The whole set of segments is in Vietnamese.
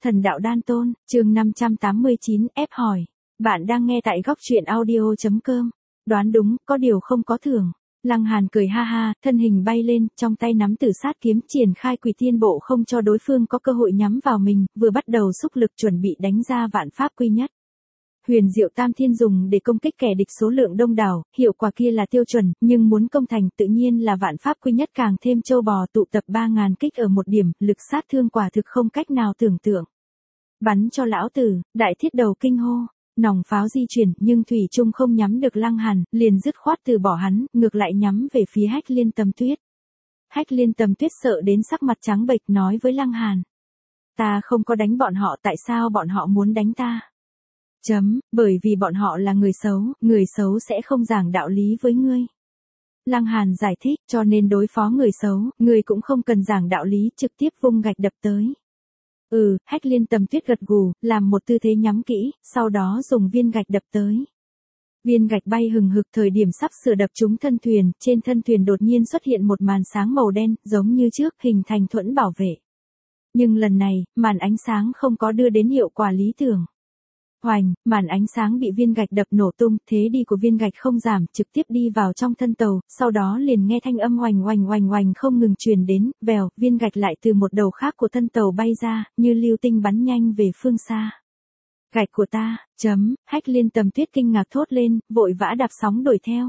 Thần đạo đan tôn, chương 589, ép hỏi. Bạn đang nghe tại góc truyện audio.com. Đoán đúng, có điều không có thưởng. Lăng Hàn cười ha ha, thân hình bay lên, trong tay nắm Tử Sát kiếm triển khai Quỷ Tiên Bộ không cho đối phương có cơ hội nhắm vào mình, vừa bắt đầu xúc lực chuẩn bị đánh ra vạn pháp quy nhất. Huyền Diệu Tam Thiên dùng để công kích kẻ địch số lượng đông đảo, hiệu quả kia là tiêu chuẩn, nhưng muốn công thành tự nhiên là vạn pháp quy nhất càng thêm châu bò tụ tập 3.000 kích ở một điểm, lực sát thương quả thực không cách nào tưởng tượng. Bắn cho lão tử, Đại Thiết Đầu kinh hô, nòng pháo di chuyển nhưng thủy chung không nhắm được Lăng Hàn, liền dứt khoát từ bỏ hắn, ngược lại nhắm về phía Hách Liên Tầm Tuyết. Hách Liên Tầm Tuyết sợ đến sắc mặt trắng bệch nói với Lăng Hàn. Ta không có đánh bọn họ, tại sao bọn họ muốn đánh ta? Bởi vì bọn họ là người xấu sẽ không giảng đạo lý với ngươi. Lăng Hàn giải thích, cho nên đối phó người xấu, ngươi cũng không cần giảng đạo lý, trực tiếp vung gạch đập tới. Hách Liên Tầm Tuyết gật gù, làm một tư thế nhắm kỹ, sau đó dùng viên gạch đập tới. Viên gạch bay hừng hực thời điểm sắp sửa đập trúng thân thuyền, trên thân thuyền đột nhiên xuất hiện một màn sáng màu đen, giống như trước, hình thành thuẫn bảo vệ. Nhưng lần này, màn ánh sáng không có đưa đến hiệu quả lý tưởng. Hoành, màn ánh sáng bị viên gạch đập nổ tung, thế đi của viên gạch không giảm, trực tiếp đi vào trong thân tàu, sau đó liền nghe thanh âm oành oành oành oành không ngừng truyền đến, vèo, viên gạch lại từ một đầu khác của thân tàu bay ra, như lưu tinh bắn nhanh về phương xa. Gạch của ta, Hách Liên Tầm Tuyết kinh ngạc thốt lên, vội vã đạp sóng đuổi theo.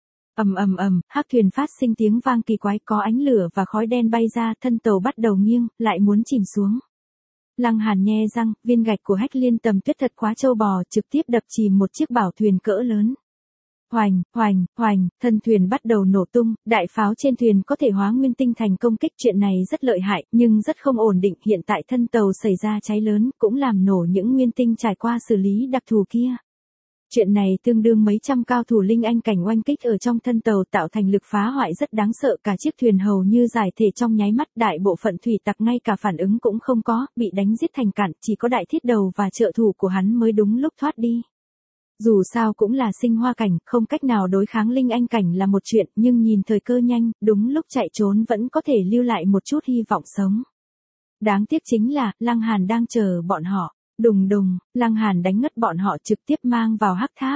Hắc thuyền phát sinh tiếng vang kỳ quái, có ánh lửa và khói đen bay ra, thân tàu bắt đầu nghiêng, lại muốn chìm xuống. Lăng Hàn nhe răng, viên gạch của Hách Liên Tầm Tuyết thật quá trâu bò, trực tiếp đập chìm một chiếc bảo thuyền cỡ lớn. Hoành, thân thuyền bắt đầu nổ tung, đại pháo trên thuyền có thể hóa nguyên tinh thành công kích, chuyện này rất lợi hại, nhưng rất không ổn định, hiện tại thân tàu xảy ra cháy lớn, cũng làm nổ những nguyên tinh trải qua xử lý đặc thù kia. Chuyện này tương đương mấy trăm cao thủ linh anh cảnh oanh kích ở trong thân tàu tạo thành lực phá hoại rất đáng sợ, cả chiếc thuyền hầu như giải thể trong nháy mắt, đại bộ phận thủy tặc ngay cả phản ứng cũng không có, bị đánh giết thành cạn, chỉ có Đại Thiết Đầu và trợ thủ của hắn mới đúng lúc thoát đi. Dù sao cũng là sinh hoa cảnh, không cách nào đối kháng linh anh cảnh là một chuyện, nhưng nhìn thời cơ nhanh, đúng lúc chạy trốn vẫn có thể lưu lại một chút hy vọng sống. Đáng tiếc chính là, Lăng Hàn đang chờ bọn họ. Đùng, Lăng Hàn đánh ngất bọn họ trực tiếp mang vào hắc tháp.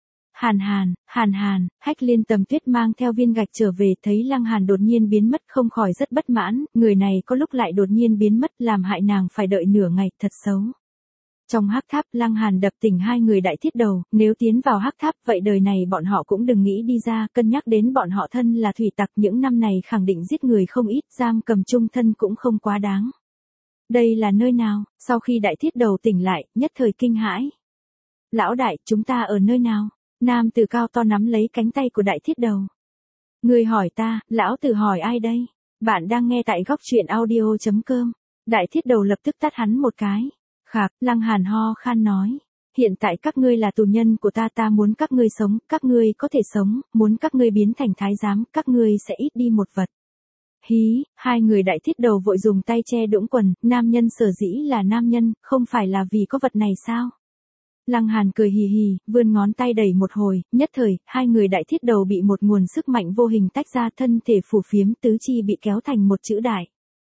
Hàn, Hách Liên Tầm Tuyết mang theo viên gạch trở về, thấy Lăng Hàn đột nhiên biến mất không khỏi rất bất mãn, người này có lúc lại đột nhiên biến mất, làm hại nàng phải đợi nửa ngày, thật xấu. Trong hắc tháp, Lăng Hàn đập tỉnh hai người Đại Thiết Đầu, nếu tiến vào hắc tháp vậy đời này bọn họ cũng đừng nghĩ đi ra, cân nhắc đến bọn họ thân là thủy tặc, những năm này khẳng định giết người không ít, giam cầm chung thân cũng không quá đáng. Đây là nơi nào? Sau khi Đại Thiết Đầu tỉnh lại, nhất thời kinh hãi. Lão đại, chúng ta ở nơi nào? Nam tử cao to nắm lấy cánh tay của Đại Thiết Đầu. Người hỏi ta, lão tử hỏi ai đây? Bạn đang nghe tại góc truyện audio.com. Đại Thiết Đầu lập tức tát hắn một cái. Khạc, Lăng Hàn ho khan nói. Hiện tại các ngươi là tù nhân của ta, ta muốn các ngươi sống, các ngươi có thể sống, muốn các ngươi biến thành thái giám, các ngươi sẽ ít đi một vật. Hí, hai người Đại Thiết Đầu vội dùng tay che đũng quần, nam nhân sở dĩ là nam nhân, không phải là vì có vật này sao? Lăng Hàn cười hì hì, vươn ngón tay đẩy một hồi, nhất thời, hai người Đại Thiết Đầu bị một nguồn sức mạnh vô hình tách ra, thân thể phù phiếm, tứ chi bị kéo thành một chữ đại.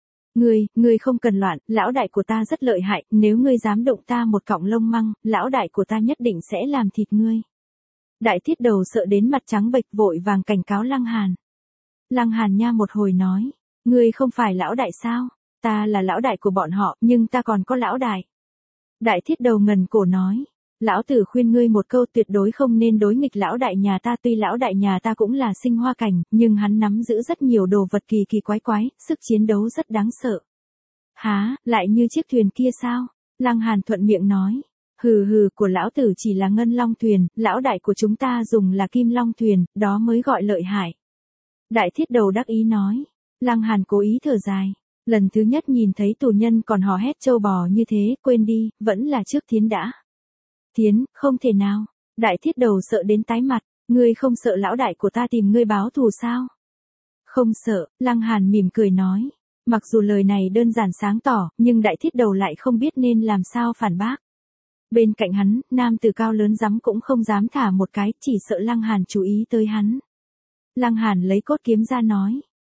Ngươi không cần loạn, lão đại của ta rất lợi hại, nếu ngươi dám động ta một cọng lông măng, lão đại của ta nhất định sẽ làm thịt ngươi. Đại Thiết Đầu sợ đến mặt trắng bệch, vội vàng cảnh cáo Lăng Hàn. Lăng Hàn nha một hồi nói, ngươi không phải lão đại sao? Ta là lão đại của bọn họ, nhưng ta còn có lão đại. Đại Thiết Đầu ngần cổ nói, lão tử khuyên ngươi một câu, tuyệt đối không nên đối nghịch lão đại nhà ta, tuy lão đại nhà ta cũng là sinh hoa cảnh, nhưng hắn nắm giữ rất nhiều đồ vật kỳ kỳ quái quái, sức chiến đấu rất đáng sợ. Há, lại như chiếc thuyền kia sao? Lăng Hàn thuận miệng nói, hừ, của lão tử chỉ là ngân long thuyền, lão đại của chúng ta dùng là kim long thuyền, đó mới gọi lợi hại. Đại Thiết Đầu đắc ý nói. Lăng Hàn cố ý thở dài. Lần thứ nhất nhìn thấy tù nhân còn hò hét trâu bò như thế, quên đi, vẫn là trước Thiến đã. Thiến, không thể nào. Đại Thiết Đầu sợ đến tái mặt. Ngươi không sợ lão đại của ta tìm ngươi báo thù sao? Không sợ, Lăng Hàn mỉm cười nói. Mặc dù lời này đơn giản sáng tỏ, nhưng Đại Thiết Đầu lại không biết nên làm sao phản bác. Bên cạnh hắn, nam tử cao lớn rắm cũng không dám thả một cái, chỉ sợ Lăng Hàn chú ý tới hắn. Lăng Hàn lấy cốt kiếm ra nói,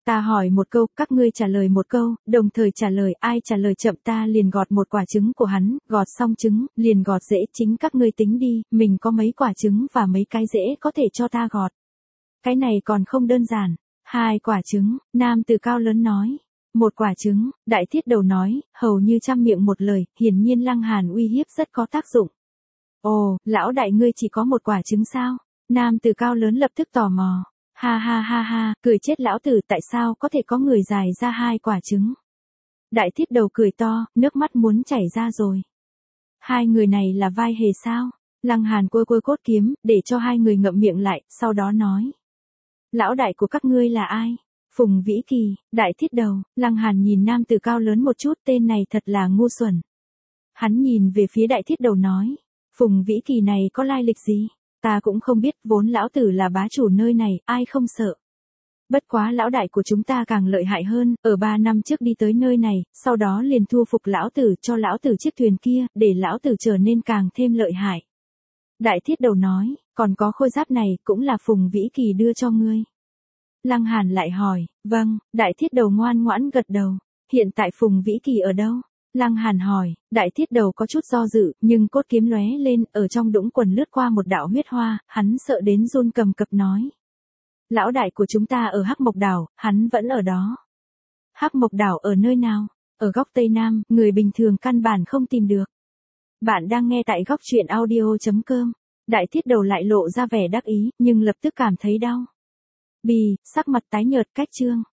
Ta hỏi một câu, các ngươi trả lời một câu, đồng thời trả lời, ai trả lời chậm ta liền gọt một quả trứng của hắn, gọt xong trứng, liền gọt rễ, chính các ngươi tính đi, mình có mấy quả trứng và mấy cái rễ có thể cho ta gọt. Cái này còn không đơn giản. 2 quả trứng, nam tử cao lớn nói. 1 quả trứng, đại thiết đầu nói, hầu như trăm miệng một lời, hiển nhiên Lăng Hàn uy hiếp rất có tác dụng. Ồ, lão đại ngươi chỉ có 1 quả trứng sao? Nam tử cao lớn lập tức tò mò. Ha ha ha ha, cười chết lão tử, tại sao có thể có người dài ra 2 quả trứng? Đại thiết đầu cười to, nước mắt muốn chảy ra rồi. 2 người này là vai hề sao? Lăng Hàn cua cốt kiếm, để cho 2 người ngậm miệng lại, sau đó nói. Lão đại của các ngươi là ai? Phùng Vĩ Kỳ, đại thiết đầu. Lăng Hàn nhìn nam tử cao lớn một chút, tên này thật là ngu xuẩn. Hắn nhìn về phía đại thiết đầu nói. Phùng Vĩ Kỳ này có lai lịch gì? Ta cũng không biết, vốn lão tử là bá chủ nơi này, ai không sợ. Bất quá lão đại của chúng ta càng lợi hại hơn, ở 3 năm trước đi tới nơi này, sau đó liền thu phục lão tử, cho lão tử chiếc thuyền kia, để lão tử trở nên càng thêm lợi hại. Đại thiết đầu nói, còn có khôi giáp này, cũng là Phùng Vĩ Kỳ đưa cho ngươi. Lăng Hàn lại hỏi, vâng, đại thiết đầu ngoan ngoãn gật đầu. Hiện tại Phùng Vĩ Kỳ ở đâu? Lăng Hàn hỏi, đại thiết đầu có chút do dự, nhưng cốt kiếm lóe lên, ở trong đũng quần lướt qua một đạo huyết hoa, hắn sợ đến run cầm cập nói. Lão đại của chúng ta ở Hắc Mộc Đảo, hắn vẫn ở đó. Hắc Mộc Đảo ở nơi nào? Ở góc Tây Nam, người bình thường căn bản không tìm được. Bạn đang nghe tại góc truyện audio.com. Đại thiết đầu lại lộ ra vẻ đắc ý, nhưng lập tức cảm thấy đau. Bì, sắc mặt tái nhợt cách trương.